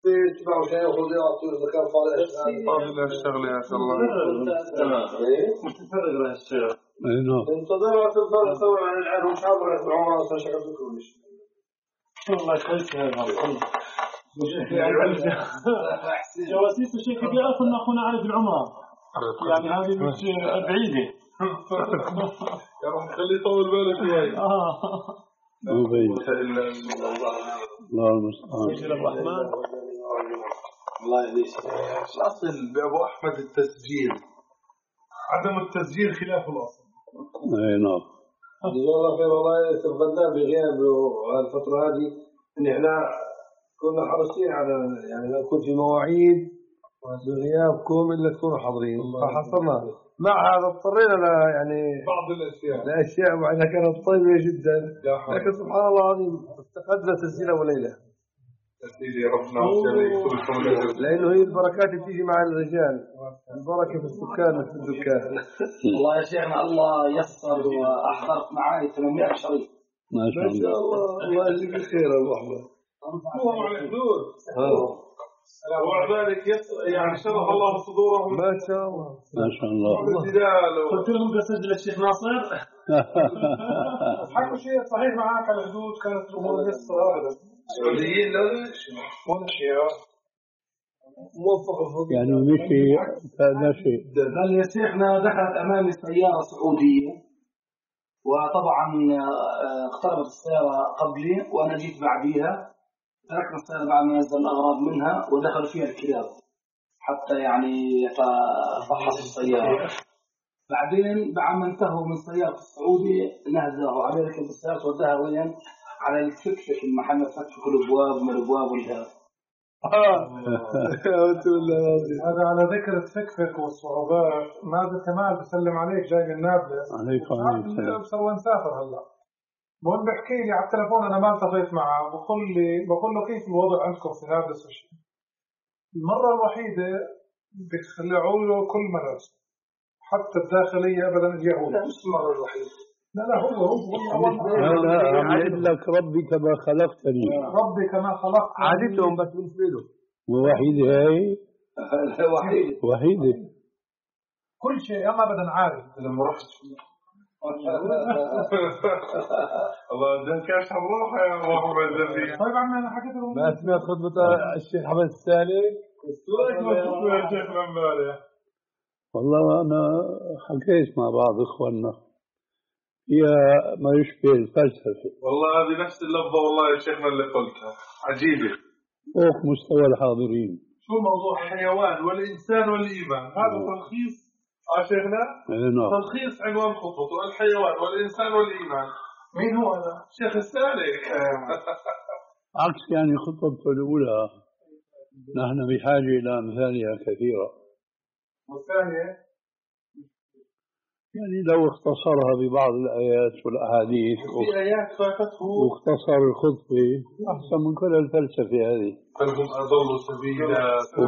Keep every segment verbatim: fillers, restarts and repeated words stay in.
تسمعوا شيء يأخذ يعطي الزكاة صالح فاضل الشغل يا شاء الله تفرق له الشغل انتظروا تفرق ثورة عن العالم مش عبر العمر أصلا شغل بكل شيء والله كويس هذا جواسيس الشيخ بيعرف أن أخونا عارف العمرة يعني هذه مش بعيدة يا رح خلي يطول بالك شوي الله المستعان الرحمن الله يهديك الأصل بأبو أحمد التسجيل عدم التسجيل خلاف الأصل أي نعم جزاه الله خير والله تفضلنا بغياب الفترة هذه إن إحنا كنا حريصين على يعني ما يكون في مواعيد بغيابكم إلا تكونوا حاضرين فحصلنا مع هذا اضطرينا ل يعني بعض الأشياء الأشياء وعنها كانت طيبة جدا لكن سبحان الله العظيم افتقدنا تسجيل أول ليلة سيدي ربنا وجل لأنه هي البركات بتيجي مع الرجال البركة في السكان مش في الدكان والله يا شيخنا الله يسر وأحضرت معاي ثمانمائة شريط ما شاء الله الله يجزيك الخير أبو أحمد هو مع الحدود ومع ذلك يعني شرح الله صدورهم ما شاء الله ما شاء الله قلت لهم بسجل الشيخ ناصر حكوا شيء صحيح معاك على الحدود كانت الأمور لسه أبدا السعوديين لا ولا شيء موفق يعني مشي ماشي قال يا شيخنا دخلت أمامي سيارة سعودية وطبعا اقتربت السيارة قبلي وأنا جيت بعديها تركنا السيارة بعد ما نزل الأغراض منها ودخل فيها الكلاب حتى يعني يتفحص السيارة بعدين بعد ما انتهوا من سيارة السعودي نهزوا على ركب السيارة وداها وين على الفكفك المحل فكفك الأبواب من الأبواب والهاب هذا على ذكر الفكفك والصعوبات ماذا كمال بسلم عليك جاي من نابلس عليك وعليك سوى نسافر هلا المهم بحكي لي على التلفون أنا ما التقيت معه بقول لي بقول له كيف الوضع عندكم في نابلس وشيء المرة الوحيدة بيخلعوا له كل مدرسة حتى الداخلية أبدا اليهود لا مش المرة الوحيدة لا لا هو هو لا لا عم لك ربي كما خلقتني ربي كما خلقت عادتهم بس بالنسبة له ووحيدة هاي وحيدة وحيدة كل شيء أنا أبدا عارف لما رحت الله ده كاش بروحه يا الله بزبي طيب عمي أنا حكيت لهم ما سمعت خطبة الشيخ حمد الثاني يا شيخ امبارح والله أنا حكيت مع بعض إخواننا هي ما يشبه الفلسفة والله هذه نفس اللفظة والله يا شيخنا اللي قلتها عجيبة فوق مستوى الحاضرين شو موضوع الحيوان والإنسان والإيمان هذا تلخيص يا شيخنا نعم تلخيص عنوان خطبته الحيوان والإنسان والإيمان مين هو هذا؟ شيخ السالك عكس يعني خطبته الأولى نحن بحاجة إلى أمثالها كثيرة والثانية يعني لو اختصرها ببعض الآيات والأحاديث في آيات فاتته واختصر الخطبة أحسن من كل الفلسفة هذه فلهم أضلوا سبيلا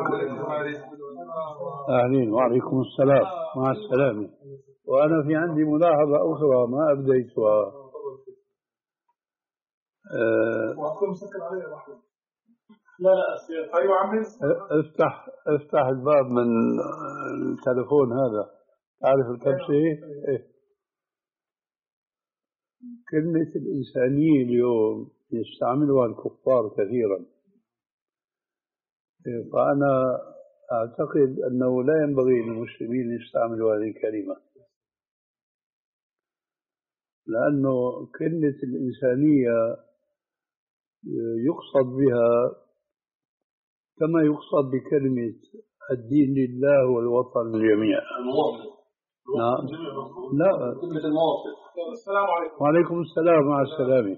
أهلين وعليكم السلام مع السلامة وأنا في عندي ملاحظة أخرى ما أبديتها وأكون مسكر عليه يا رحمة لا لا أسير أيوة عمي افتح افتح الباب من التلفون هذا تعرف الكبسة إيه؟ كلمة الإنسانية اليوم يستعملها الكفار كثيرا فأنا أعتقد أنه لا ينبغي للمسلمين يستعملوا هذه الكلمة لأنه كلمة الإنسانية يقصد بها كما يقصد بكلمة الدين لله والوطن للجميع. المواطن. نعم. لا. كلمة المواطن. السلام عليكم. وعليكم السلام مع السلامة.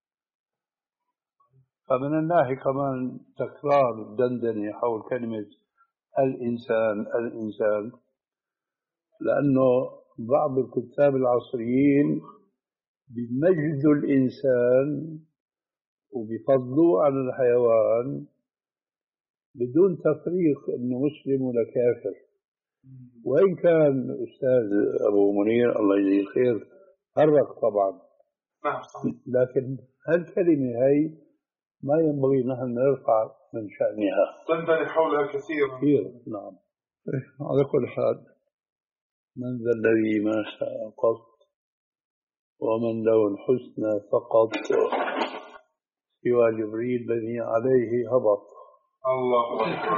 فمن الناحية كمان تكرار الدندنة حول كلمة الإنسان الإنسان لأنه بعض الكتاب العصريين بمجدوا الإنسان وبفضلوا على الحيوان بدون تفريق انه مسلم ولا كافر وان كان استاذ ابو منير الله يجزيه الخير فرق طبعا لكن هالكلمه هي ما ينبغي نحن نرفع من شأنها. تنبني حولها كثيرا. كثير نعم. على كل حال، من ذا الذي ما شاء قط، ومن له الحسنى فقط، سوى جبريل الذي عليه هبط. الله أكبر.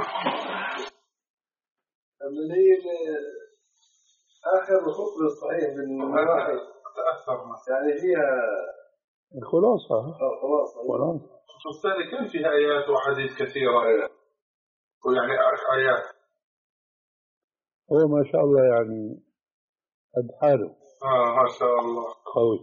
من هي آخر الخطبة الصحيح بالمراحل تأثرنا يعني فيها خلاصة. خلاصة. خلاصة. الثاني كان فيها آيات وحديث كثيرة ويعني آيات. هو ما شاء الله يعني قد حاله. آه ما شاء الله قوي،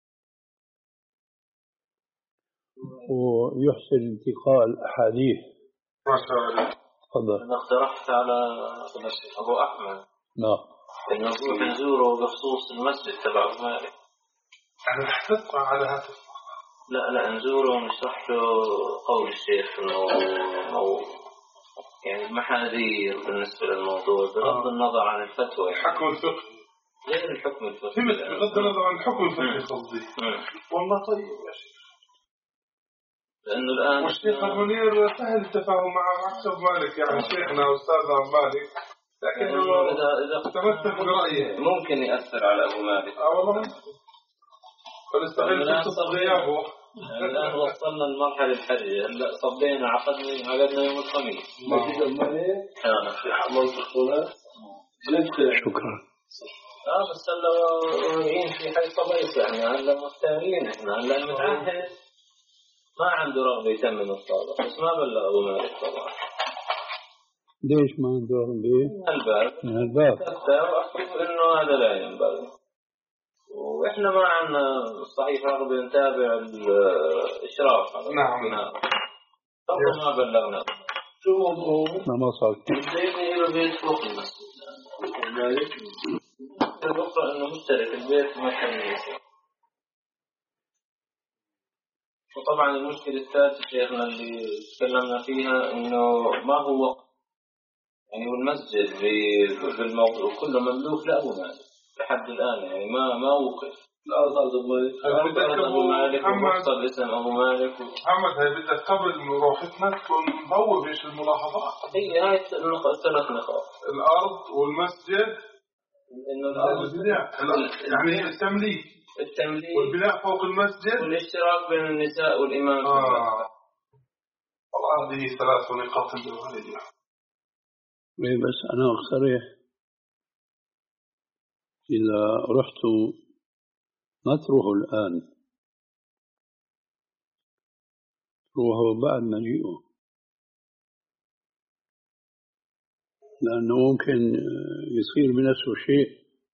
ويحسن انتقاء الأحاديث. ما شاء الله. تفضل. أنا اقترحت على أبو أحمد نعم إنه نروح نزوره بخصوص المسجد تبع أبو مالك. أنا حتدفع على هذا. لا لا نزوره ونشرح له قول الشيخ في الموضوع، يعني المحاذير بالنسبة للموضوع بغض آه. النظر عن الفتوى، الحكم الفقهي غير الحكم الفقهي. فهمت، بغض النظر عن الحكم الفقهي قصدي. والله طيب يا شيخ. لأنه الآن والشيخ المنير سهل التفاهم مع مكتب مالك، يعني شيخنا أستاذنا مالك، لكنه إذا إذا تمسك برأيه ممكن يأثر على أبو مالك. آه والله فنستغل فرصة غيابه. الآن وصلنا لمرحلة الحرجة، هلا صبينا عقدنا عقدنا يوم الخميس. مسجد الملك شكرا. اه بس هلا واقعين في حي صبيت، يعني هلا مختارين احنا. هلا المتعهد ما عنده رغبة يتمم الصلاة، بس ما بلغ أبو مالك طبعا. ليش ما عنده رغبة؟ من الباب من الباب. وأخبر إنه هذا لا ينبغي، وإحنا ما عندنا صحيح رغبة نتابع الإشراف. نعم نعم. طبعا ما بلغنا. شو موضوع؟ ما صار. بدينا إلى بيت فوق المسجد. الأخرى إنه مشترك البيت ما كان يسير. وطبعا المشكلة الثالثة شيخنا اللي تكلمنا فيها إنه ما هو وقت، يعني والمسجد بالموضوع كله مملوك لأبو مالك لحد الآن، يعني ما ما وقف. لا صار أبو مالك. أبو مالك ومحصل اسم أبو مالك. محمد هاي بدك قبل روحتنا تكون مبوب إيش الملاحظات. هي هاي الثلاث نقاط: الأرض والمسجد، إنه الأرض يعني التمليك التمليك والبناء فوق المسجد والاشتراك بين النساء والإمام في المسجد. آه. والله هذه ثلاث نقاط جوهرية. بس أنا أقترح إذا رحت ما تروحوا الآن، تروحوا بعد مجيئه، لأنه ممكن يصير بنفسه شيء.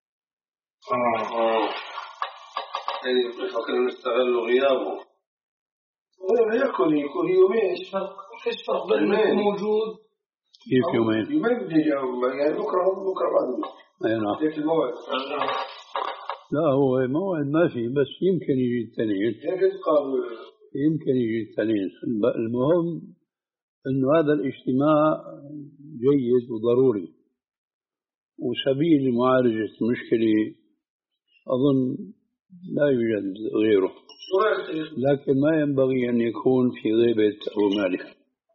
آه. يعني فكر نستغل غيابه. ولا يكون يكون يومين. إيش فرق؟ إيش فرق بين يومين موجود؟ كيف يومين؟ يومين بدي أجاوب، يعني بكرة بكرة بعد. أي نعم. كيف الموعد؟ لا هو موعد ما في، بس يمكن يجي التنين. يمكن يجي التنين. المهم إنه هذا الاجتماع جيد وضروري وسبيل لمعالجة المشكلة أظن لا يوجد غيره، لكن ما ينبغي أن يكون في غيبة أبو مالك.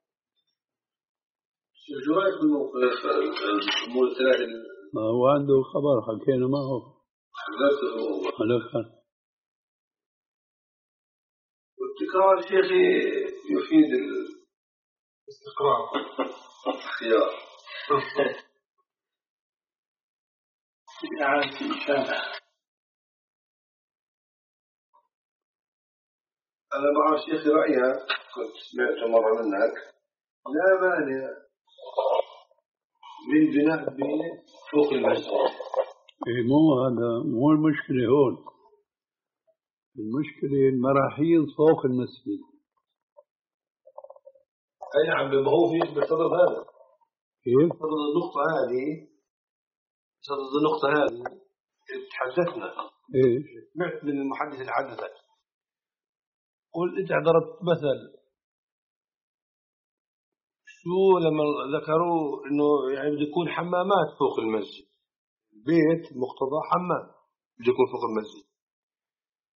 شو رأيك بالموقف الأمور الثلاثة؟ ما هو عنده خبر حكينا معه. حلفها. والتكرار شيخي يفيد الاستقرار اختيار. يعني أنا بعرف شيخي رأيها، كنت سمعته مرة منك، لا مانع من بناء بيت فوق المسجد. إيه مو هذا مو المشكلة هون، المشكلة المراحيض فوق المسجد. أي نعم، ما هو في بصدد هذا. كيف؟ بصدد النقطة هذه، بصدد النقطة هذه تحدثنا. إيه؟ سمعت من المحدث اللي حدثك، قل أنت ضربت مثل شو لما ذكروا إنه يعني بده يكون حمامات فوق المسجد، بيت مقتضى حمام بده يكون فوق المسجد،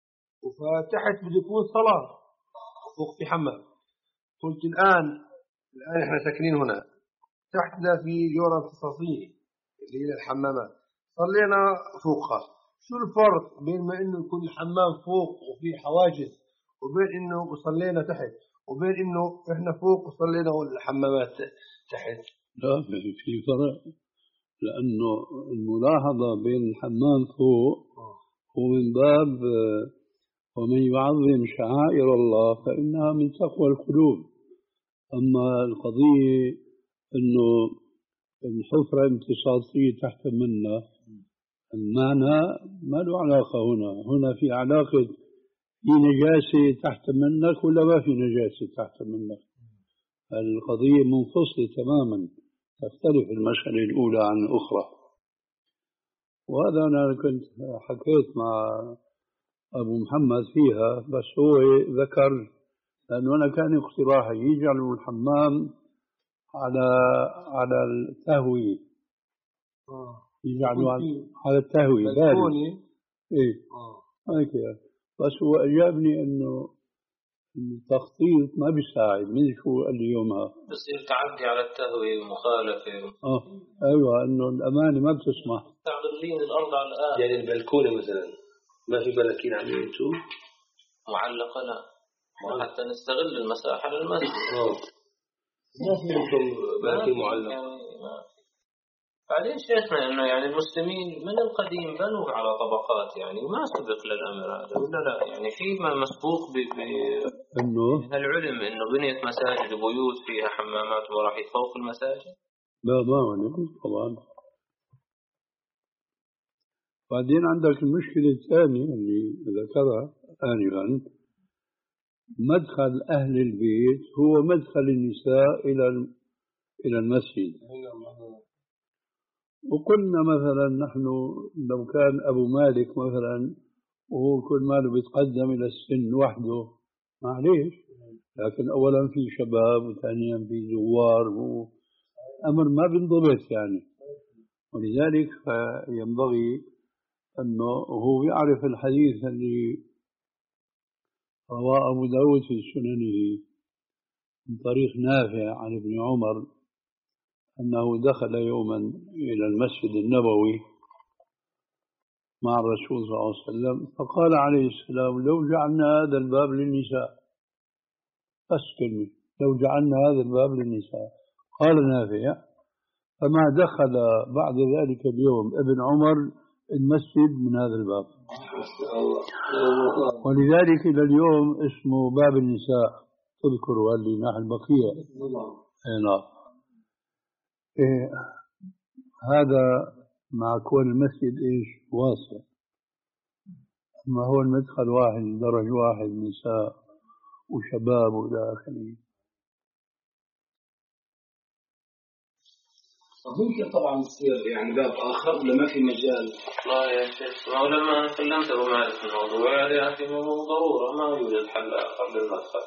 وفتحت بده يكون صلاة فوق في حمام. قلت الآن الآن إحنا ساكنين هنا، تحتنا في جورة اختصاصية اللي هي الحمامات، صلينا فوقها. شو الفرق بين ما إنه يكون الحمام فوق وفي حواجز وبين إنه صلينا تحت وبين إنه إحنا فوق وصلينا والحمامات تحت؟ لا، في فرق، لأنه الملاحظة بين الحمام فوق هو من باب ومن يعظم شعائر الله فإنها من تقوى القلوب. أما القضية أنه الحفرة امتصاصية تحت منا، المعنى ما له علاقة. هنا هنا في علاقة في نجاسة تحت منك ولا ما في نجاسة تحت منك. القضية منفصلة تماما، تختلف المسألة الأولى عن الأخرى. وهذا أنا كنت حكيت مع أبو محمد فيها، بس هو ذكر لأنه أنا كان اقتراحي يجعلوا الحمام على على التهوية، يجعلوا على التهوية بارد. إيه هيك، بس هو أجابني إنه التخطيط ما بيساعد. من شو قال لي يومها؟ بصير تعدي على التهوية ومخالفة. اه ايوه، انه الامانه ما بتسمح. تعرضين الارض على الآن. يعني البلكونه مثلا ما في بلكين عمليته معلقه؟ لا، حتى نستغل المساحه للمسجد. اه ما في عندكم بلكين معلق يعني. بعدين شيخنا انه يعني المسلمين من القديم بنوا على طبقات يعني، وما سبق للامر هذا ولا لا؟ يعني في مسبوق ب انه العلم انه بنيت مساجد وبيوت فيها حمامات ومراحيض فوق المساجد. لا ما هو طبعا. بعدين عندك المشكله الثانيه اللي ذكرها آنفا، مدخل اهل البيت هو مدخل النساء الى الى المسجد. وقلنا مثلا نحن لو كان أبو مالك مثلا وهو كل ماله بيتقدم إلى السن وحده معليش، لكن أولا في شباب وثانيا في زوار وأمر ما بينضبط يعني. ولذلك ينبغي أنه هو يعرف الحديث اللي رواه أبو داود في سننه من طريق نافع عن ابن عمر أنه دخل يوما إلى المسجد النبوي مع الرسول صلى الله عليه وسلم، فقال عليه السلام: لو جعلنا هذا الباب للنساء، بس كلمة لو جعلنا هذا الباب للنساء. قال نافع: فما دخل بعد ذلك اليوم ابن عمر المسجد من هذا الباب. ولذلك إلى اليوم اسمه باب النساء. تذكروا اللي ناحية البقية. نعم. إيه هذا مع كون المسجد إيش واسع، ما هو المدخل واحد درج واحد نساء وشباب وإلى آخره. ممكن طبعا يصير يعني باب آخر ولا ما في مجال؟ لا يا شيخ، ما لما أنا كلمت أبو مالك في الموضوع يعني يأتي ضرورة، ما يوجد حل آخر للمدخل.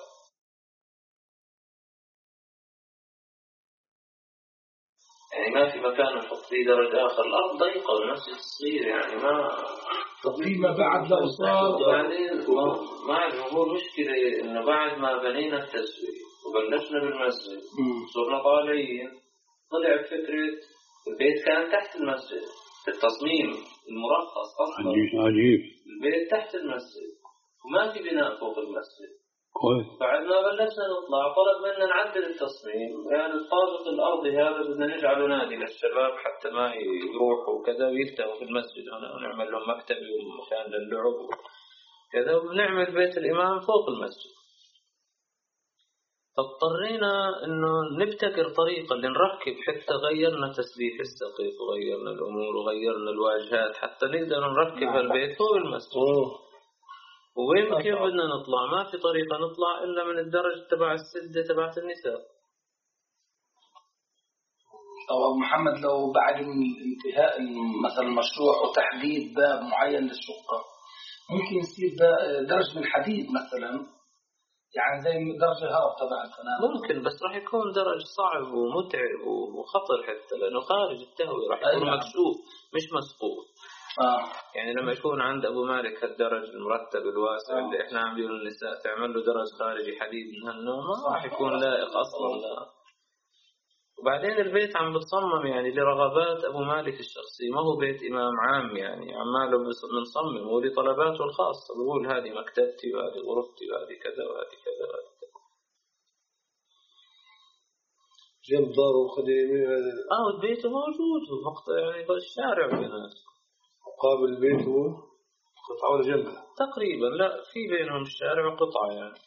يعني ما في مكان نحط فيه درج آخر، الأرض ضيقة والمسجد صغير يعني ما. طب فيما بعد لو صار بعدين ما هو مشكلة إنه بعد ما بنينا التسويق وبلشنا بالمسجد صرنا طالعين، طلع فكرة البيت كان تحت المسجد في التصميم المرخص أصلا. عجيب. البيت تحت المسجد وما في بناء فوق المسجد. كويس. بعد ما بلشنا نطلع طلب منا نعدل التصميم، يعني الطابق الأرضي هذا بدنا نجعله نادي للشباب حتى ما يروحوا وكذا ويفتحوا في المسجد هنا ونعمل لهم مكتب ومكان للعب وكذا، ونعمل بيت الإمام فوق المسجد. فاضطرينا إنه نبتكر طريقة اللي نركب، حتى غيرنا تسليح السقف وغيرنا الأمور وغيرنا الواجهات حتى نقدر نركب هالبيت فوق المسجد. وين كيف بدنا نطلع؟ ما في طريقة نطلع إلا من الدرج تبع السدة تبعت النساء. طب أبو محمد لو بعد انتهاء مثلا المشروع وتحديد باب معين للشقة ممكن يصير درج من حديد مثلا، يعني زي درج الهرب تبع الفنان؟ ممكن، بس راح يكون درج صعب ومتعب وخطر حتى لأنه خارج التهوية، راح يكون أيوة. مكشوف مش مسقوط. آه. يعني لما يكون عند أبو مالك هالدرج المرتب الواسع آه. اللي إحنا عاملينه للنساء تعمل له درج خارجي حديد من هالنوع ما راح يكون لائق أصلا. لا وبعدين البيت عم بتصمم يعني لرغبات أبو مالك الشخصي، ما هو بيت إمام عام يعني عماله بنصمم هو لطلباته الخاصة، بقول هذه مكتبتي وهذه غرفتي وهذه كذا وهذه كذا وهذه كذا. جنب داره وخديمه اه البيت موجود مقطع يعني الشارع بينهم. مقابل البيت هو قطعة ولا جنبها؟ تقريبا لا في بينهم الشارع وقطعة يعني.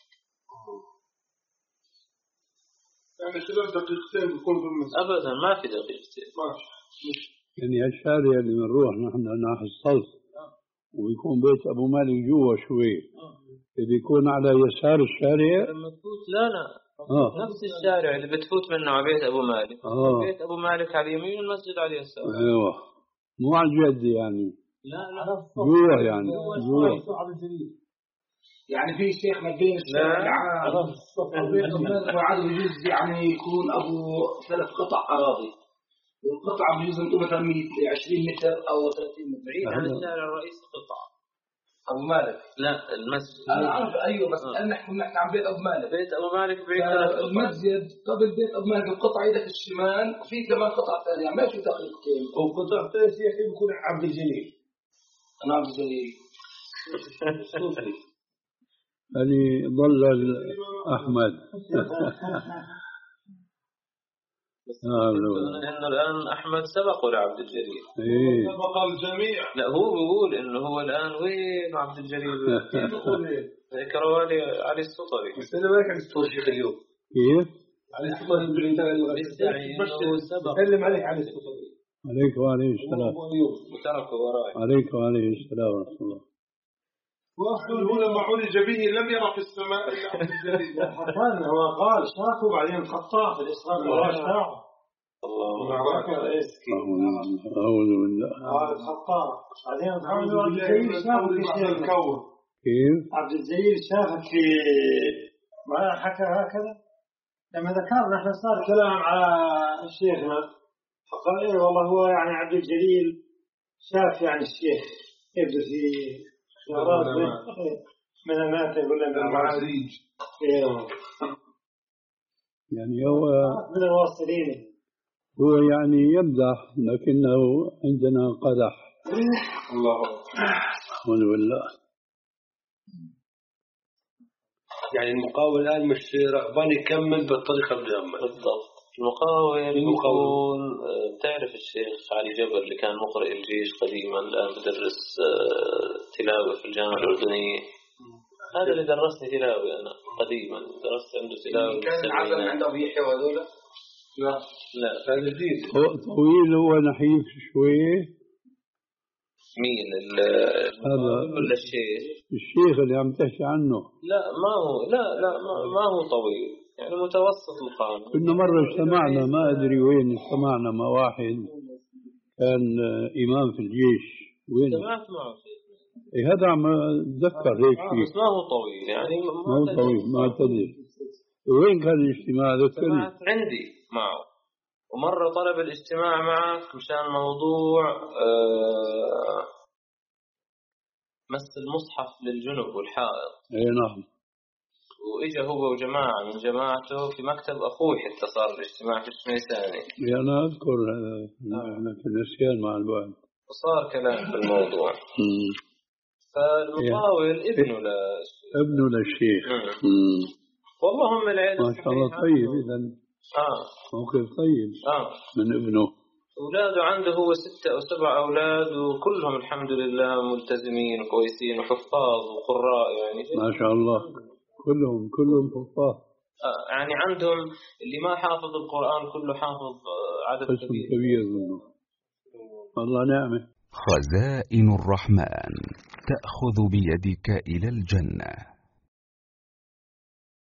يعني خلال دقيقتين بيكون في المسجد. أبدا ما في دقيقتين. ماشي. يعني هالشارع اللي بنروح نحن ناحية الصلت ويكون بيت أبو مالك جوا شوي اللي يكون على يسار الشارع لما تفوت لا لا آه. نفس الشارع اللي بتفوت منه على بيت أبو مالك. آه. بيت أبو مالك على اليمين والمسجد على اليسار. أيوة مو على الجد يعني. لا لا جوا يعني جوا. يعني في شيخنا بين الشارع العام وبين المسجد وعاد بجوز يعني يكون أبو ثلاث قطع أراضي والقطعة بجوز نقول مثلا عشرين متر أو ثلاثين متر بعيد عن الشارع الرئيسي قطعة. أبو مالك لا المسجد أنا عارف أيوة بس أنا نحكي نحكي عن بيت أبو مالك. بيت أبو مالك بعيد ثلاث قطع. المسجد قبل بيت أبو مالك القطعة إيدك الشمال في كمان قطعة ثانية ما في دقيقتين. وقطعة ثانية شيخ بيكون عبد الجليل. أنا عبد الجليل. اللي ضل أحمد. إنه الآن أحمد سبقه لعبد الجليل. إيه. سبق الجميع. لا هو بيقول إنه هو الآن وين عبد الجليل؟ كروالي علي السطري. بس أنا ما كان يستوى شيخ اليوم. كيف؟ علي السطري اللي سلم عليك علي السطري. عليك وعليه السلام. وتركه وراي. عليك وعليه السلام ورحمة الله. وأصل هنا ما عرج به لم يرى في السماء إلا عبد الجليل. حرفان هو قال شافوا بعدين خطاه في الإسراء والمعراج. الله أعوذ بالله. قال خطاه بعدين عبد الجليل شافك في الكون. كيف؟ عبد الجليل شافك في ما حكى هكذا لما ذكرنا احنا صار كلام على شيخنا فقال ايه والله هو يعني عبد الجليل شاف يعني الشيخ يبدو في منامات ولا المعاريج. يعني هو من الواصلين هو يعني يمزح لكنه عندنا قدح. الله أعوذ بالله. يعني المقاول الآن مش رغبان يكمل بالطريقة الجامة. بالضبط. المقاول يكون تعرف الشيخ علي جبر اللي كان مقرئ الجيش قديما الآن بدرس تلاوة في الجامعة الأردنية. هذا اللي درسني تلاوة أنا قديما درست عنده تلاوة. كان العزم عند أبو يحيى وهذولا؟ لا لا هذا جديد. طويل هو نحيف شوية. مين هذا ولا الشيخ؟ الشيخ اللي عم تحكي عنه. لا ما هو لا لا ما, ما هو طويل يعني متوسط القامة. كنا مرة اجتمعنا ما أدري وين اجتمعنا مع واحد كان إمام في الجيش. وين؟ اجتمعت معه. إيه هذا عم أتذكر هيك آه شيء. بس ما هو طويل يعني ما هو طويل ما تدري. وين كان الاجتماع ذكرني؟ عندي معه ومرة طلب الاجتماع معك مشان موضوع آه مس المصحف للجنب والحائط. اي نعم. وإجا هو وجماعة من جماعته في مكتب أخوي حتى صار الاجتماع في الشميساني. أنا أذكر لكن نسيان مع الوقت. وصار كلام في الموضوع. فالمقاول ابنه للشيخ. ابنه للشيخ. والله هم العيلة ما شاء الله طيب إذا. آه. موقف طيب. آه. من ابنه. أولاده عنده هو ستة أو سبع أولاد وكلهم الحمد لله ملتزمين وكويسين وحفاظ وقراء يعني. ما شاء الله. كلهم كلهم حفاظ. آه يعني عندهم اللي ما حافظ القرآن كله حافظ عدد كبير. كبير منه. الله نعمة. خزائن الرحمن تأخذ بيدك إلى الجنة.